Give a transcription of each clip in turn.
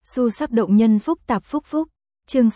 Xu sắc động nhân phúc tạp phúc phúc. Chương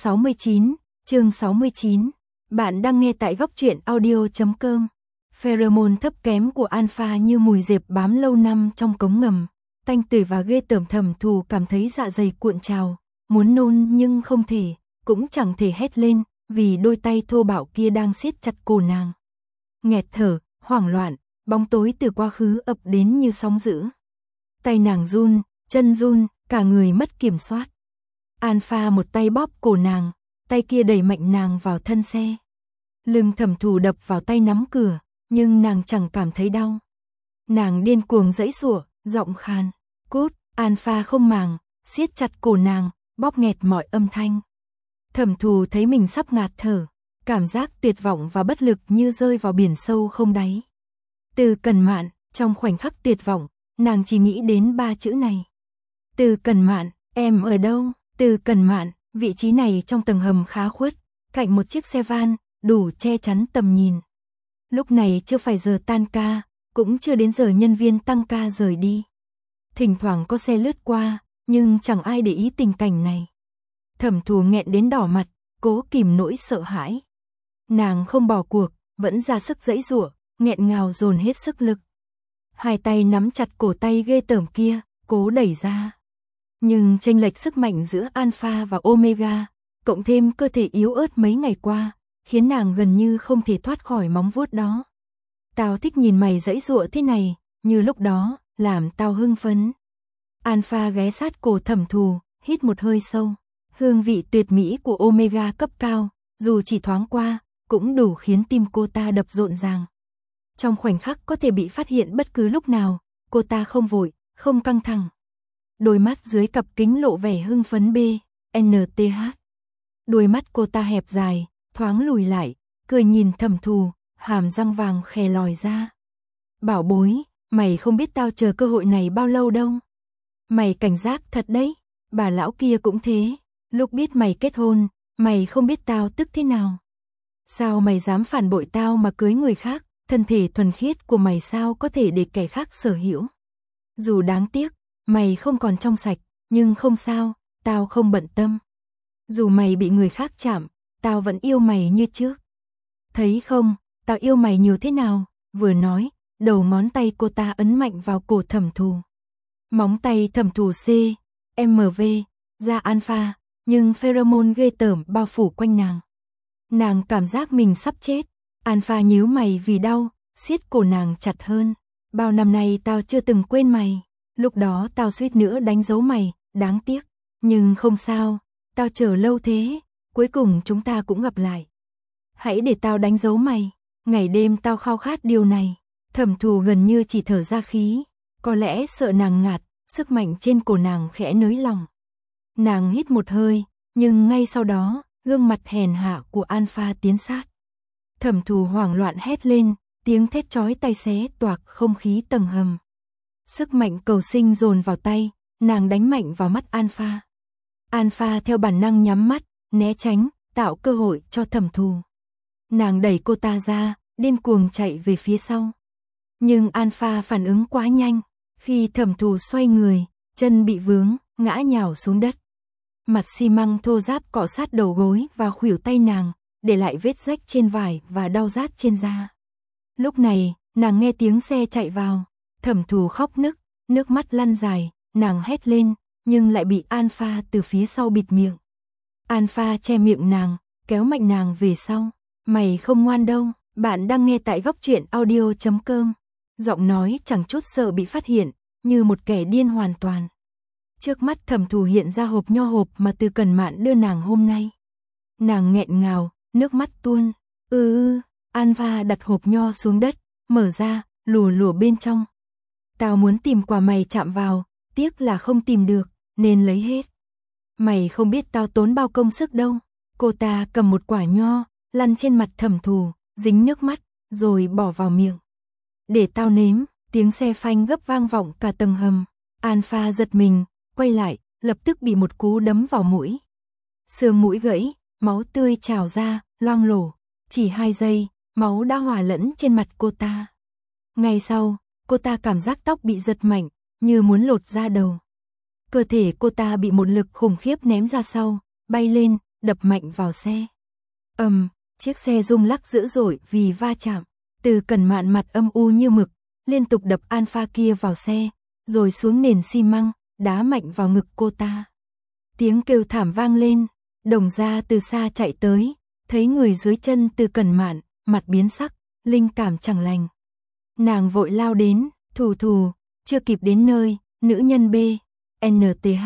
69. Bạn đang nghe tại góc truyện audio.com. Pheromone thấp kém của alpha như mùi dẹp bám lâu năm trong cống ngầm, tanh tưởi và ghê tởm. Thẩm Thù cảm thấy dạ dày cuộn trào, muốn nôn nhưng không thể, cũng chẳng thể hét lên, vì đôi tay thô bạo kia đang siết chặt cổ nàng. Nghẹt thở, hoảng loạn, bóng tối từ quá khứ ập đến như sóng dữ. Tay nàng run, chân run, cả người mất kiểm soát. Alpha một tay bóp cổ nàng, tay kia đẩy mạnh nàng vào thân xe. Lưng Thẩm Thù đập vào tay nắm cửa, nhưng nàng chẳng cảm thấy đau. Nàng điên cuồng giãy giụa, giọng khàn, "Cút!" Alpha không màng, siết chặt cổ nàng, bóp nghẹt mọi âm thanh. Thẩm Thù thấy mình sắp ngạt thở, cảm giác tuyệt vọng và bất lực như rơi vào biển sâu không đáy. Từ Cần Mạn, trong khoảnh khắc tuyệt vọng, nàng chỉ nghĩ đến 3 chữ này. Từ Cần Mạn, em ở đâu? Từ Cần Mạn, vị trí này trong tầng hầm khá khuất, cạnh một chiếc xe van, đủ che chắn tầm nhìn. Lúc này chưa phải giờ tan ca, cũng chưa đến giờ nhân viên tăng ca rời đi. Thỉnh thoảng có xe lướt qua, nhưng chẳng ai để ý tình cảnh này. Thẩm Thù nghẹn đến đỏ mặt, cố kìm nỗi sợ hãi. Nàng không bỏ cuộc, vẫn ra sức giãy giụa, nghẹn ngào dồn hết sức lực. Hai tay nắm chặt cổ tay ghê tởm kia, cố đẩy ra. Nhưng chênh lệch sức mạnh giữa Alpha và Omega, cộng thêm cơ thể yếu ớt mấy ngày qua, khiến nàng gần như không thể thoát khỏi móng vuốt đó. "Tao thích nhìn mày giãy giụa thế này, như lúc đó, làm tao hưng phấn." Alpha ghé sát cổ Thẩm Thù, hít một hơi sâu. Hương vị tuyệt mỹ của Omega cấp cao, dù chỉ thoáng qua, cũng đủ khiến tim cô ta đập rộn ràng. Trong khoảnh khắc có thể bị phát hiện bất cứ lúc nào, cô ta không vội, không căng thẳng. Đôi mắt dưới cặp kính lộ vẻ hưng phấn BNTH. Đôi mắt cô ta hẹp dài, thoáng lùi lại, cười nhìn Thẩm Thù, hàm răng vàng khè lòi ra. "Bảo bối, mày không biết tao chờ cơ hội này bao lâu đâu. Mày cảnh giác thật đấy, bà lão kia cũng thế. Lúc biết mày kết hôn, mày không biết tao tức thế nào. Sao mày dám phản bội tao mà cưới người khác, thân thể thuần khiết của mày sao có thể để kẻ khác sở hữu. Dù đáng tiếc, mày không còn trong sạch, nhưng không sao, tao không bận tâm. Dù mày bị người khác chạm, tao vẫn yêu mày như trước. Thấy không, tao yêu mày nhiều thế nào." Vừa nói, đầu ngón tay cô ta ấn mạnh vào cổ Thẩm Thù. Móng tay Thẩm Thù CMV ra alpha, nhưng pheromone ghê tởm bao phủ quanh nàng. Nàng cảm giác mình sắp chết. Alpha nhíu mày vì đau, siết cổ nàng chặt hơn. "Bao năm nay tao chưa từng quên mày. Lúc đó tao suýt nữa đánh dấu mày, đáng tiếc. Nhưng không sao, tao chờ lâu thế, cuối cùng chúng ta cũng gặp lại. Hãy để tao đánh dấu mày. Ngày đêm tao khao khát điều này." Thẩm Thù gần như chỉ thở ra khí, có lẽ sợ nàng ngạt, sức mạnh trên cổ nàng khẽ nới lỏng. Nàng hít một hơi, nhưng ngay sau đó, gương mặt hèn hạ của Alpha tiến sát. Thẩm Thù hoảng loạn hét lên, tiếng thét chói tai xé toạc không khí tầng hầm. Sức mạnh cầu sinh dồn vào tay, nàng đánh mạnh vào mắt Alpha. Alpha theo bản năng nhắm mắt, né tránh, tạo cơ hội cho Thẩm Thù. Nàng đẩy cô ta ra, điên cuồng chạy về phía sau. Nhưng Alpha phản ứng quá nhanh, khi Thẩm Thù xoay người, chân bị vướng, ngã nhào xuống đất. Mặt xi măng thô ráp cọ sát đầu gối và khuỷu tay nàng, để lại vết rách trên vải và đau rát trên da. Lúc này, nàng nghe tiếng xe chạy vào. Thẩm Thù khóc nức, nước mắt lăn dài, nàng hét lên, nhưng lại bị Alpha từ phía sau bịt miệng. Alpha che miệng nàng, kéo mạnh nàng về sau. "Mày không ngoan đâu." Bạn đang nghe tại góc truyện audio.com. Giọng nói chẳng chút sợ bị phát hiện, như một kẻ điên hoàn toàn. Trước mắt Thẩm Thù hiện ra hộp nho mà Từ Cần Mạn đưa nàng hôm nay. Nàng nghẹn ngào, nước mắt tuôn. Alpha đặt hộp nho xuống đất, mở ra, lùa lùa bên trong. "Tao muốn tìm quà mày chạm vào, tiếc là không tìm được, nên lấy hết. Mày không biết tao tốn bao công sức đâu." Cô ta cầm một quả nho, lăn trên mặt Thẩm Thù, dính nước mắt, rồi bỏ vào miệng. "Để tao nếm." Tiếng xe phanh gấp vang vọng cả tầng hầm. Alpha giật mình, quay lại, lập tức bị một cú đấm vào mũi. Xương mũi gãy, máu tươi trào ra, loang lổ. Chỉ 2 giây, máu đã hòa lẫn trên mặt cô ta. Ngay sau, cô ta cảm giác tóc bị giật mạnh, như muốn lột ra đầu. Cơ thể cô ta bị một lực khủng khiếp ném ra sau, bay lên, đập mạnh vào xe. Chiếc xe rung lắc dữ dội vì va chạm. Từ Cẩn Mạn mặt âm u như mực, liên tục đập Alpha kia vào xe, rồi xuống nền xi măng, đá mạnh vào ngực cô ta. Tiếng kêu thảm vang lên, Đồng Gia từ xa chạy tới, thấy người dưới chân Từ Cẩn Mạn, mặt biến sắc, linh cảm chẳng lành. Nàng vội lao đến, thù, chưa kịp đến nơi, nữ nhân B, NTH.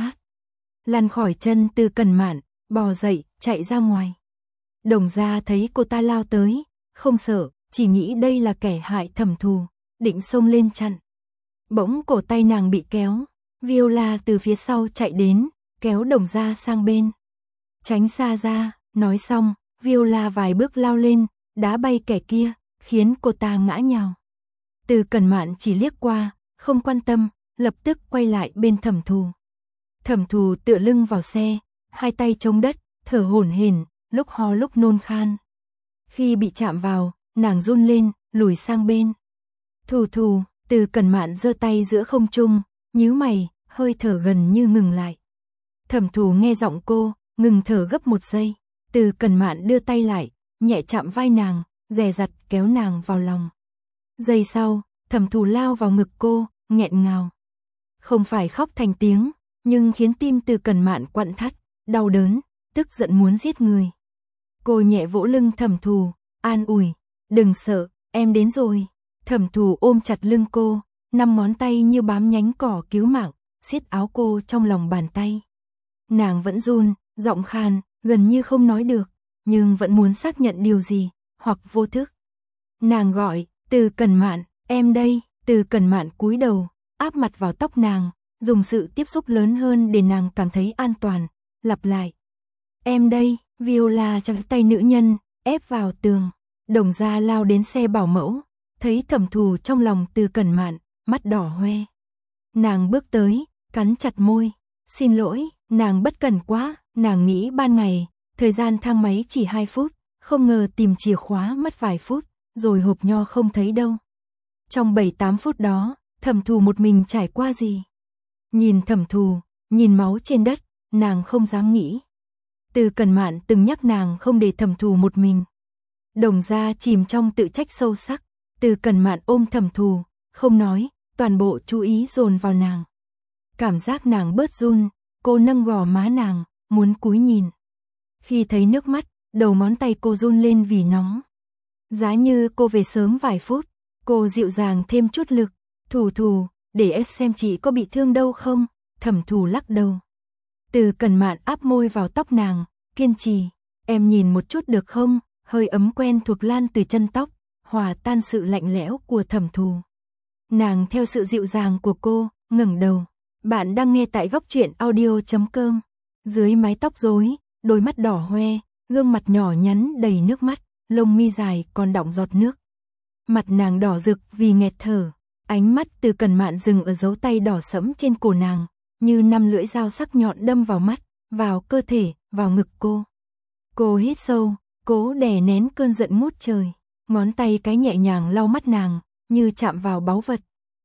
Lăn khỏi chân Từ Cẩn Mạn, bò dậy, chạy ra ngoài. Đồng Gia thấy cô ta lao tới, không sợ, chỉ nghĩ đây là kẻ hại Thẩm Thù, định xông lên chặn. Bỗng cổ tay nàng bị kéo, Viola từ phía sau chạy đến, kéo Đồng Gia sang bên. Tránh xa ra, nói xong, Viola vài bước lao lên, đá bay kẻ kia, khiến cô ta ngã nhào. Từ Cẩn Mạn chỉ liếc qua, không quan tâm, lập tức quay lại bên Thẩm Thù. Thẩm Thù tựa lưng vào xe, hai tay chống đất, thở hổn hển, lúc ho lúc nôn khan. Khi bị chạm vào, nàng run lên, lùi sang bên. Thù, Từ Cẩn Mạn giơ tay giữa không trung, nhíu mày, hơi thở gần như ngừng lại. Thẩm Thù nghe giọng cô, ngừng thở gấp một giây. Từ Cẩn Mạn đưa tay lại, nhẹ chạm vai nàng, dè dặt kéo nàng vào lòng. Giây sau, Thẩm Thù lao vào ngực cô, nghẹn ngào. Không phải khóc thành tiếng, nhưng khiến tim Từ Cẩn Mạn quặn thắt, đau đớn, tức giận muốn giết người. Cô nhẹ vỗ lưng Thẩm Thù, an ủi, đừng sợ, em đến rồi. Thẩm Thù ôm chặt lưng cô, 5 ngón tay như bám nhánh cỏ cứu mạng, siết áo cô trong lòng bàn tay. Nàng vẫn run, giọng khan, gần như không nói được, nhưng vẫn muốn xác nhận điều gì, hoặc vô thức. Nàng gọi, Từ Cẩn Mạn, em đây. Từ Cẩn Mạn cúi đầu, áp mặt vào tóc nàng, dùng sự tiếp xúc lớn hơn để nàng cảm thấy an toàn, lặp lại. Em đây. Viola trong tay nữ nhân, ép vào tường. Đồng Gia lao đến xe bảo mẫu, thấy Thẩm Thù trong lòng Từ Cẩn Mạn, mắt đỏ hoe. Nàng bước tới, cắn chặt môi. Xin lỗi, nàng bất cẩn quá, nàng nghĩ ban ngày, thời gian thang máy chỉ 2 phút, không ngờ tìm chìa khóa mất vài phút, rồi hộp nho không thấy đâu. Trong 7-8 phút đó, Thẩm Thù một mình trải qua gì? Nhìn Thẩm Thù, nhìn máu trên đất, nàng không dám nghĩ. Từ Cẩn Mạn từng nhắc nàng không để Thẩm Thù một mình. Đồng Gia chìm trong tự trách sâu sắc. Từ Cẩn Mạn ôm Thẩm Thù, không nói, toàn bộ chú ý dồn vào nàng. Cảm giác nàng bớt run, cô nâng gò má nàng, muốn cúi nhìn. Khi thấy nước mắt, đầu ngón tay cô run lên vì nóng. Giá như cô về sớm vài phút, cô dịu dàng thêm chút lực. Thù, để em xem chị có bị thương đâu không? Thẩm Thù lắc đầu. Từ Cẩn Mạn áp môi vào tóc nàng, kiên trì. Em nhìn một chút được không? Hơi ấm quen thuộc lan từ chân tóc, hòa tan sự lạnh lẽo của Thẩm Thù. Nàng theo sự dịu dàng của cô, ngẩng đầu. Bạn đang nghe tại góc truyện audio.com. Dưới mái tóc rối, đôi mắt đỏ hoe, gương mặt nhỏ nhắn đầy nước mắt, lông mi dài còn đọng giọt nước. Mặt nàng đỏ rực vì nghẹt thở, ánh mắt Từ Cẩn Mạn dừng ở dấu tay đỏ sẫm trên cổ nàng, như 5 lưỡi dao sắc nhọn đâm vào mắt, vào cơ thể, vào ngực cô. Cô hít sâu, cố đè nén cơn giận ngút trời, ngón tay cái nhẹ nhàng lau mắt nàng, như chạm vào báu vật.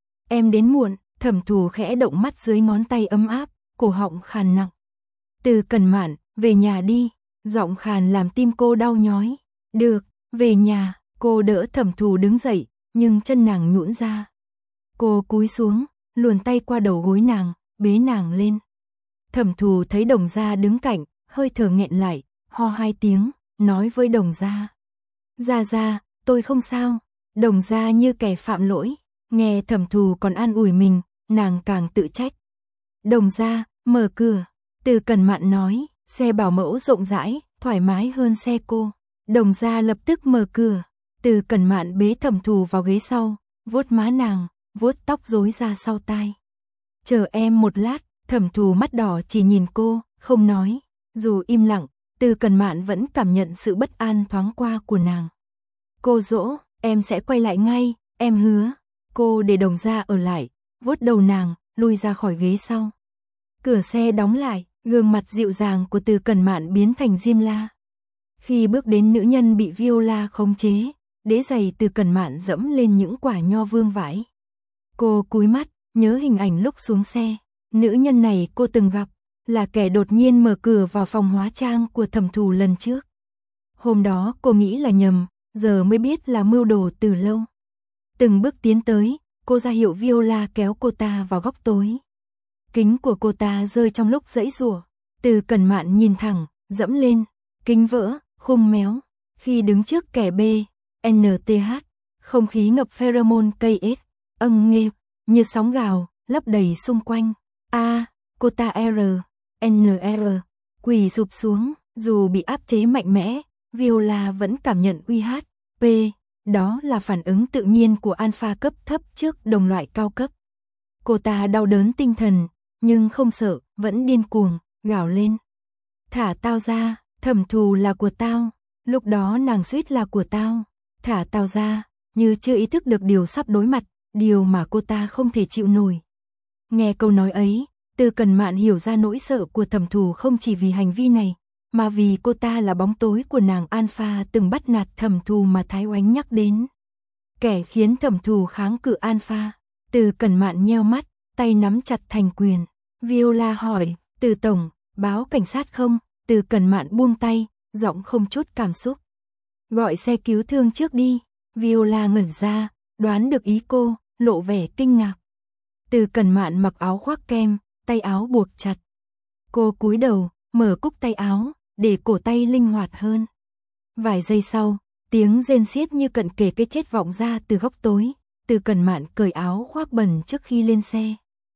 Em đến muộn. Thẩm Thù khẽ động mắt dưới ngón tay ấm áp, cổ họng khàn nặng. Từ Cẩn Mạn, về nhà đi. Giọng khàn làm tim cô đau nhói. Được, về nhà. Cô đỡ Thẩm Thù đứng dậy, nhưng chân nàng nhũn ra. Cô cúi xuống, luồn tay qua đầu gối nàng, bế nàng lên. Thẩm Thù thấy Đồng Gia đứng cạnh, hơi thở nghẹn lại, ho 2 tiếng, nói với Đồng Gia. Gia, tôi không sao. Đồng Gia như kẻ phạm lỗi. Nghe Thẩm Thù còn an ủi mình, nàng càng tự trách. Đồng Gia, mở cửa. Từ Cẩn Mạn nói, xe bảo mẫu rộng rãi, thoải mái hơn xe cô. Đồng Gia lập tức mở cửa. Từ Cẩn Mạn bế Thẩm Thù vào ghế sau, vuốt má nàng, vuốt tóc rối ra sau tai. Chờ em một lát. Thẩm Thù mắt đỏ chỉ nhìn cô, không nói. Dù im lặng, Từ Cẩn Mạn vẫn cảm nhận sự bất an thoáng qua của nàng. Cô dỗ, em sẽ quay lại ngay, em hứa. Cô để Đồng Gia ở lại, vuốt đầu nàng, lui ra khỏi ghế sau. Cửa xe đóng lại, gương mặt dịu dàng của Từ Cẩn Mạn biến thành diêm la. Khi bước đến nữ nhân bị Viola khống chế, đế giày Từ Cẩn Mạn dẫm lên những quả nho vương vãi. Cô cúi mắt, nhớ hình ảnh lúc xuống xe. Nữ nhân này cô từng gặp, là kẻ đột nhiên mở cửa vào phòng hóa trang của Thẩm Thù lần trước. Hôm đó cô nghĩ là nhầm, giờ mới biết là mưu đồ từ lâu. Từng bước tiến tới, cô ra hiệu Viola kéo cô ta vào góc tối. Kính của cô ta rơi trong lúc giãy giụa. Từ Cẩn Mạn nhìn thẳng, dẫm lên, kính vỡ, khung méo. Khi đứng trước kẻ B, NTH, không khí ngập pheromone KS, nghê, như sóng gào, lấp đầy xung quanh. Cô ta NR, quỳ sụp xuống, dù bị áp chế mạnh mẽ, Viola vẫn cảm nhận UHP, đó là phản ứng tự nhiên của alpha cấp thấp trước đồng loại cao cấp. Cô ta đau đớn tinh thần, nhưng không sợ, vẫn điên cuồng, gào lên. Thả tao ra, Thẩm Thù là của tao, lúc đó nàng suýt là của tao, thả tao ra, như chưa ý thức được điều sắp đối mặt, điều mà cô ta không thể chịu nổi. Nghe câu nói ấy, Từ Cẩn Mạn hiểu ra nỗi sợ của Thẩm Thù không chỉ vì hành vi này, mà vì cô ta là bóng tối của nàng alpha từng bắt nạt Thẩm Thù mà Thái Oánh nhắc đến. Kẻ khiến Thẩm Thù kháng cự alpha. Từ Cẩn Mạn nheo mắt, tay nắm chặt thành quyền. Viola hỏi, Từ tổng, báo cảnh sát không? Từ Cẩn Mạn buông tay, giọng không chút cảm xúc. Gọi xe cứu thương trước đi. Viola ngẩn ra, đoán được ý cô, lộ vẻ kinh ngạc. Từ Cẩn Mạn mặc áo khoác kem, tay áo buộc chặt. Cô cúi đầu, mở cúc tay áo, để cổ tay linh hoạt hơn. Vài giây sau, tiếng rên xiết như cận kề cái chết vọng ra từ góc tối. Từ Cẩn Mạn cởi áo khoác bẩn trước khi lên xe.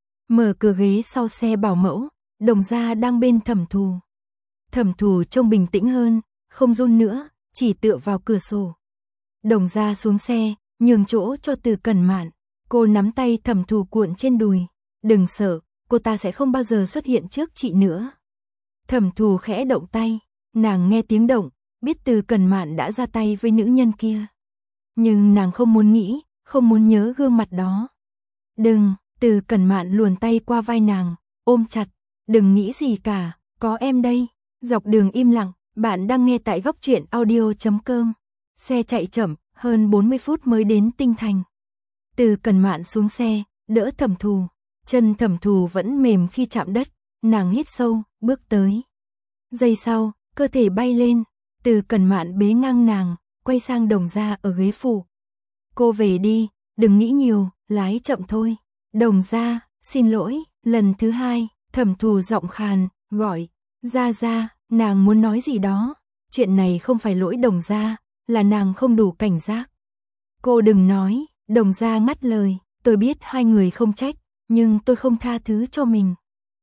Mở cửa ghế sau xe bảo mẫu, Đồng Gia đang bên Thẩm Thù. Thẩm Thù trông bình tĩnh hơn, không run nữa, chỉ tựa vào cửa sổ. Đồng Gia xuống xe, nhường chỗ cho Từ Cẩn Mạn. Cô nắm tay Thẩm Thù cuộn trên đùi. Đừng sợ, cô ta sẽ không bao giờ xuất hiện trước chị nữa. Thẩm Thù khẽ động tay, nàng nghe tiếng động, biết Từ Cẩn Mạn đã ra tay với nữ nhân kia. Nhưng nàng không muốn nghĩ, không muốn nhớ gương mặt đó. Đừng, Từ Cẩn Mạn luồn tay qua vai nàng, ôm chặt. Đừng nghĩ gì cả, có em đây. Dọc đường im lặng, bạn đang nghe tại góc truyện audio.com. Xe chạy chậm, hơn 40 phút mới đến Tinh Thành. Từ Cẩn Mạn xuống xe, đỡ Thẩm Thù. Chân Thẩm Thù vẫn mềm khi chạm đất, nàng hít sâu, bước tới. Giây sau, cơ thể bay lên, Từ Cẩn Mạn bế ngang nàng, quay sang Đồng Gia ở ghế phụ. Cô về đi, đừng nghĩ nhiều, lái chậm thôi. Đồng Gia, xin lỗi, lần thứ hai, Thẩm Thù giọng khàn, gọi, Gia, nàng muốn nói gì đó. Chuyện này không phải lỗi Đồng Gia, là nàng không đủ cảnh giác. Cô đừng nói, Đồng Gia ngắt lời, tôi biết hai người không trách, nhưng tôi không tha thứ cho mình.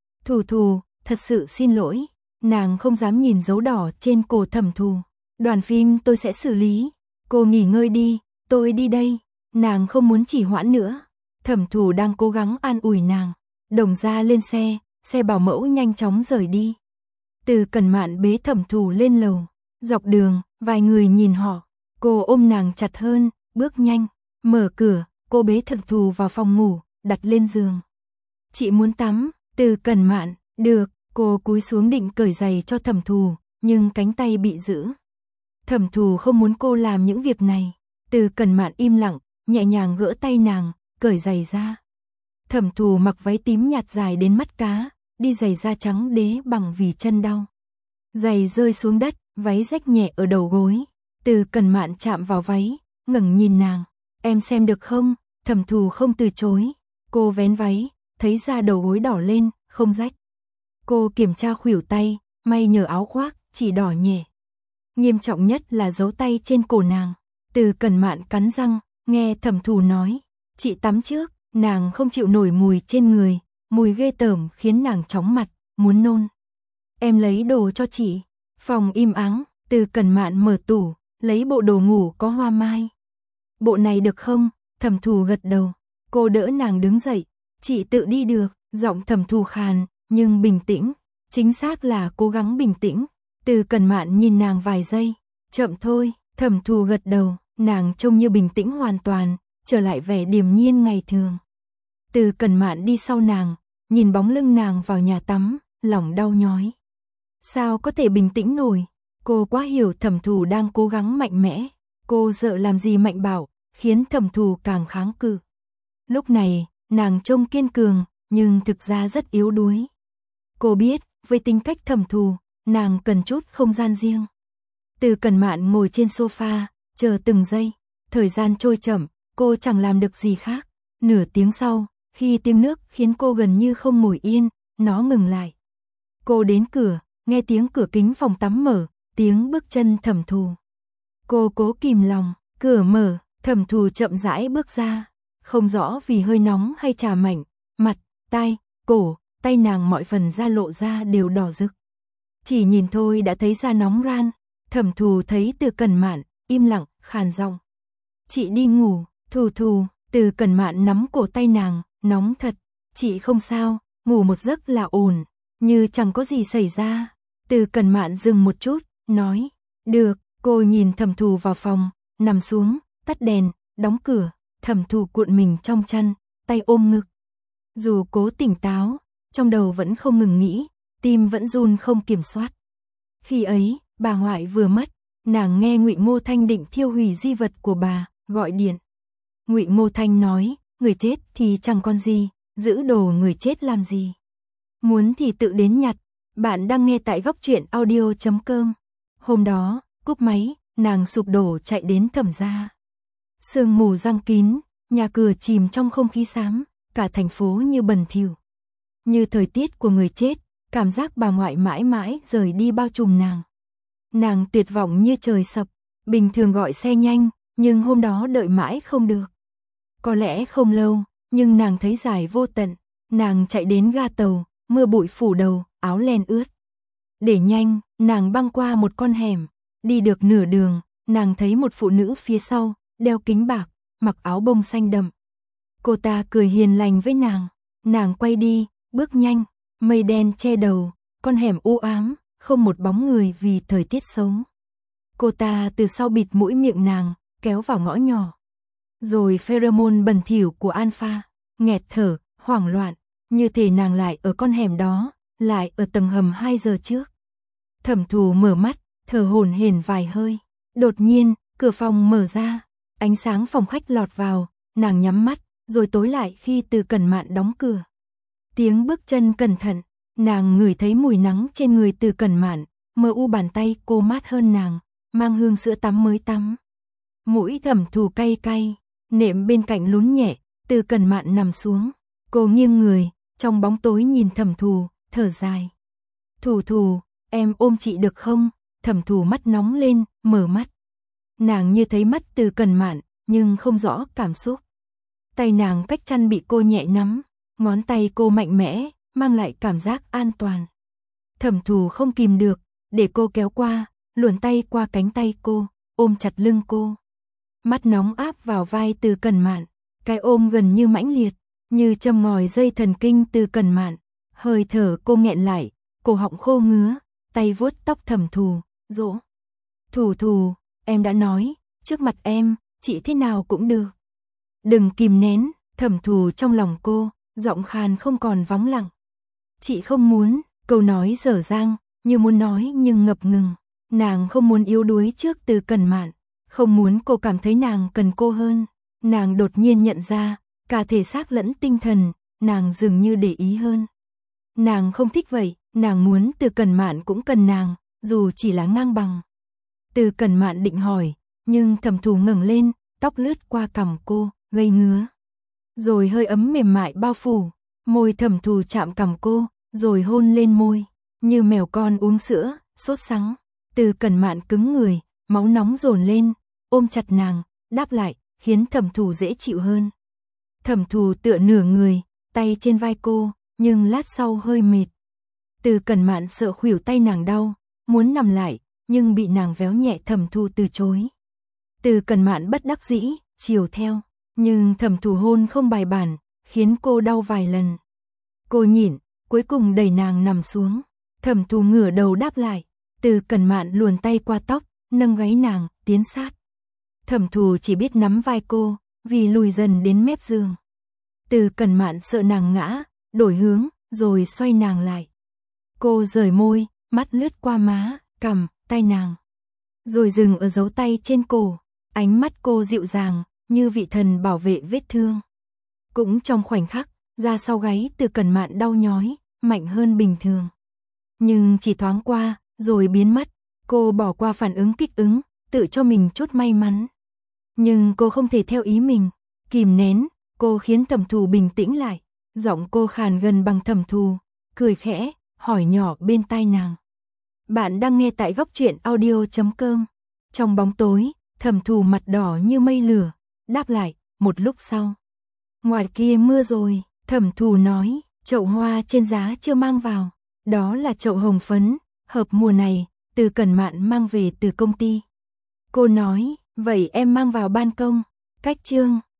Thù, thật sự xin lỗi, nàng không dám nhìn dấu đỏ trên cổ Thẩm Thù. Đoàn phim tôi sẽ xử lý, cô nghỉ ngơi đi, tôi đi đây. Nàng không muốn chỉ hoãn nữa. Thẩm Thù đang cố gắng an ủi nàng. Đồng Gia lên xe, xe bảo mẫu nhanh chóng rời đi. Từ Cẩn Mạn bế Thẩm Thù lên lầu. Dọc đường, vài người nhìn họ. Cô ôm nàng chặt hơn, bước nhanh. Mở cửa, cô bế Thẩm Thù vào phòng ngủ, đặt lên giường. Chị muốn tắm. Từ Cẩn Mạn, được. Cô cúi xuống định cởi giày cho Thẩm Thù, nhưng cánh tay bị giữ. Thẩm Thù không muốn cô làm những việc này. Từ Cẩn Mạn im lặng, nhẹ nhàng gỡ tay nàng, cởi giày ra. Thẩm Thù mặc váy tím nhạt dài đến mắt cá, đi giày da trắng đế bằng vì chân đau. Giày rơi xuống đất, váy rách nhẹ ở đầu gối. Từ Cẩn Mạn chạm vào váy, ngẩng nhìn nàng. Em xem được không? Thẩm Thù không từ chối. Cô vén váy, thấy da đầu gối đỏ lên, không rách. Cô kiểm tra khuỷu tay, may nhờ áo khoác, chỉ đỏ nhẹ. Nghiêm trọng nhất là dấu tay trên cổ nàng. Từ Cẩn Mạn cắn răng, nghe Thẩm Thù nói. Chị tắm trước, nàng không chịu nổi mùi trên người, mùi ghê tởm khiến nàng chóng mặt, muốn nôn. Em lấy đồ cho chị. Phòng im ắng, Từ Cẩn Mạn mở tủ, lấy bộ đồ ngủ có hoa mai. Bộ này được không? Thẩm Thù gật đầu. Cô đỡ nàng đứng dậy. Chị tự đi được, giọng Thẩm Thù khàn, nhưng bình tĩnh. Chính xác là cố gắng bình tĩnh. Từ Cẩn Mạn nhìn nàng vài giây. Chậm thôi, Thẩm Thù gật đầu, nàng trông như bình tĩnh hoàn toàn, trở lại vẻ điềm nhiên ngày thường. Từ Cẩn Mạn đi sau nàng, nhìn bóng lưng nàng vào nhà tắm, lòng đau nhói. Sao có thể bình tĩnh nổi? Cô quá hiểu Thẩm Thù đang cố gắng mạnh mẽ. Cô sợ làm gì mạnh bạo, khiến Thẩm Thù càng kháng cự. Lúc này, nàng trông kiên cường, nhưng thực ra rất yếu đuối. Cô biết, với tính cách thầm thù, nàng cần chút không gian riêng. Từ Cẩn Mạn ngồi trên sofa, chờ từng giây. Thời gian trôi chậm, cô chẳng làm được gì khác. Nửa tiếng sau, khi tiếng nước khiến cô gần như không ngồi yên, nó ngừng lại. Cô đến cửa, nghe tiếng cửa kính phòng tắm mở, tiếng bước chân Thẩm Thù. Cô cố kìm lòng, cửa mở, Thẩm Thù chậm rãi bước ra. Không rõ vì hơi nóng hay trà mạnh, mặt, tai, cổ, tay nàng mọi phần da lộ ra đều đỏ rực. Chỉ nhìn thôi đã thấy da nóng ran. Thẩm Thù thấy Từ Cẩn Mạn, im lặng, khàn giọng. Chị đi ngủ, Thù Thù. Từ Cẩn Mạn nắm cổ tay nàng, nóng thật. Chị không sao, ngủ một giấc là ổn, như chẳng có gì xảy ra. Từ Cẩn Mạn dừng một chút, nói. Được, cô nhìn Thẩm Thù vào phòng, nằm xuống, tắt đèn, đóng cửa. Thẩm Thù cuộn mình trong chăn, tay ôm ngực. Dù cố tỉnh táo, trong đầu vẫn không ngừng nghĩ, tim vẫn run không kiểm soát. Khi ấy, bà ngoại vừa mất, nàng nghe Ngụy Ngô Thanh định thiêu hủy di vật của bà, gọi điện. Ngụy Ngô Thanh nói, người chết thì chẳng còn gì, giữ đồ người chết làm gì. Muốn thì tự đến nhặt. Bạn đang nghe tại Góc Truyện Audio.com. Hôm đó, cúp máy, nàng sụp đổ chạy đến Thẩm gia. Sương mù giăng kín, nhà cửa chìm trong không khí xám, cả thành phố như bần thỉu. Như thời tiết của người chết, cảm giác bà ngoại mãi mãi rời đi bao trùm nàng. Nàng tuyệt vọng như trời sập, bình thường gọi xe nhanh, nhưng hôm đó đợi mãi không được. Có lẽ không lâu, nhưng nàng thấy dài vô tận. Nàng chạy đến ga tàu, mưa bụi phủ đầu, áo len ướt. Để nhanh, nàng băng qua một con hẻm. Đi được nửa đường, nàng thấy một phụ nữ phía sau, đeo kính bạc, mặc áo bông xanh đậm. Cô ta cười hiền lành với nàng. Nàng quay đi, bước nhanh, mây đen che đầu, con hẻm u ám, không một bóng người vì thời tiết xấu. Cô ta từ sau bịt mũi miệng nàng, kéo vào ngõ nhỏ. Rồi pheromone bẩn thỉu của Alpha, nghẹt thở, hoảng loạn, như thể nàng lại ở con hẻm đó, lại ở tầng hầm 2 giờ trước. Thẩm Thù mở mắt, thở hổn hển vài hơi. Đột nhiên, cửa phòng mở ra, ánh sáng phòng khách lọt vào, nàng nhắm mắt, rồi tối lại khi Từ Cẩn Mạn đóng cửa. Tiếng bước chân cẩn thận, nàng ngửi thấy mùi nắng trên người Từ Cẩn Mạn, mờ u bàn tay cô mát hơn nàng, mang hương sữa tắm mới tắm. Mũi Thẩm Thù cay cay, nệm bên cạnh lún nhẹ, Từ Cẩn Mạn nằm xuống. Cô nghiêng người, trong bóng tối nhìn Thẩm Thù, thở dài. Thù Thù, em ôm chị được không? Thẩm Thù mắt nóng lên, mở mắt. Nàng như thấy mắt Từ Cẩn Mạn, nhưng không rõ cảm xúc. Tay nàng cách chăn bị cô nhẹ nắm, ngón tay cô mạnh mẽ, mang lại cảm giác an toàn. Thẩm Thù không kìm được, để cô kéo qua, luồn tay qua cánh tay cô, ôm chặt lưng cô. Mắt nóng áp vào vai Từ Cẩn Mạn, cái ôm gần như mãnh liệt, như châm ngòi dây thần kinh Từ Cẩn Mạn. Hơi thở cô nghẹn lại, cổ họng khô ngứa, tay vuốt tóc Thẩm Thù, dỗ. Thù Thù, em đã nói, trước mặt em, chị thế nào cũng được. Đừng kìm nén, Thẩm Thù trong lòng cô, giọng khàn không còn vắng lặng. Chị không muốn, câu nói dở dang, như muốn nói nhưng ngập ngừng. Nàng không muốn yếu đuối trước Từ Cẩn Mạn, không muốn cô cảm thấy nàng cần cô hơn. Nàng đột nhiên nhận ra, cả thể xác lẫn tinh thần, nàng dường như để ý hơn. Nàng không thích vậy, nàng muốn Từ Cẩn Mạn cũng cần nàng, dù chỉ là ngang bằng. Từ Cẩn Mạn định hỏi, nhưng Thẩm Thù ngẩng lên, tóc lướt qua cằm cô, gây ngứa. Rồi hơi ấm mềm mại bao phủ, môi Thẩm Thù chạm cằm cô, rồi hôn lên môi, như mèo con uống sữa, sốt sắng. Từ Cẩn Mạn cứng người, máu nóng dồn lên, ôm chặt nàng, đáp lại, khiến Thẩm Thù dễ chịu hơn. Thẩm Thù tựa nửa người, tay trên vai cô, nhưng lát sau hơi mệt. Từ Cẩn Mạn sợ khuỷu tay nàng đau, muốn nằm lại, nhưng bị nàng véo nhẹ. Thẩm Thù từ chối. Từ Cẩn Mạn bất đắc dĩ, chiều theo, nhưng Thẩm Thù hôn không bài bản, khiến cô đau vài lần. Cô nhịn, cuối cùng đẩy nàng nằm xuống. Thẩm Thù ngửa đầu đáp lại. Từ Cẩn Mạn luồn tay qua tóc, nâng gáy nàng, tiến sát. Thẩm Thù chỉ biết nắm vai cô, vì lùi dần đến mép giường. Từ Cẩn Mạn sợ nàng ngã, đổi hướng, rồi xoay nàng lại. Cô rời môi, mắt lướt qua má, cằm, tay nàng. Rồi dừng ở dấu tay trên cổ, ánh mắt cô dịu dàng, như vị thần bảo vệ vết thương. Cũng trong khoảnh khắc, Da sau gáy Từ Cẩn Mạn đau nhói, mạnh hơn bình thường. Nhưng chỉ thoáng qua, rồi biến mất. Cô bỏ qua phản ứng kích ứng, tự cho mình chút may mắn. Nhưng cô không thể theo ý mình, kìm nén, cô khiến Thẩm Thù bình tĩnh lại. Giọng cô khàn gần bằng Thẩm Thù, cười khẽ, hỏi nhỏ bên tai nàng. Bạn đang nghe tại Góc Truyện Audio.com. Trong bóng tối, Thẩm Thù mặt đỏ như mây lửa, đáp lại, một lúc sau. Ngoài kia mưa rồi, Thẩm Thù nói, chậu hoa trên giá chưa mang vào. Đó là chậu hồng phấn, hợp mùa này, Từ Cẩn Mạn mang về từ công ty. Cô nói, vậy em mang vào ban công. Cách chương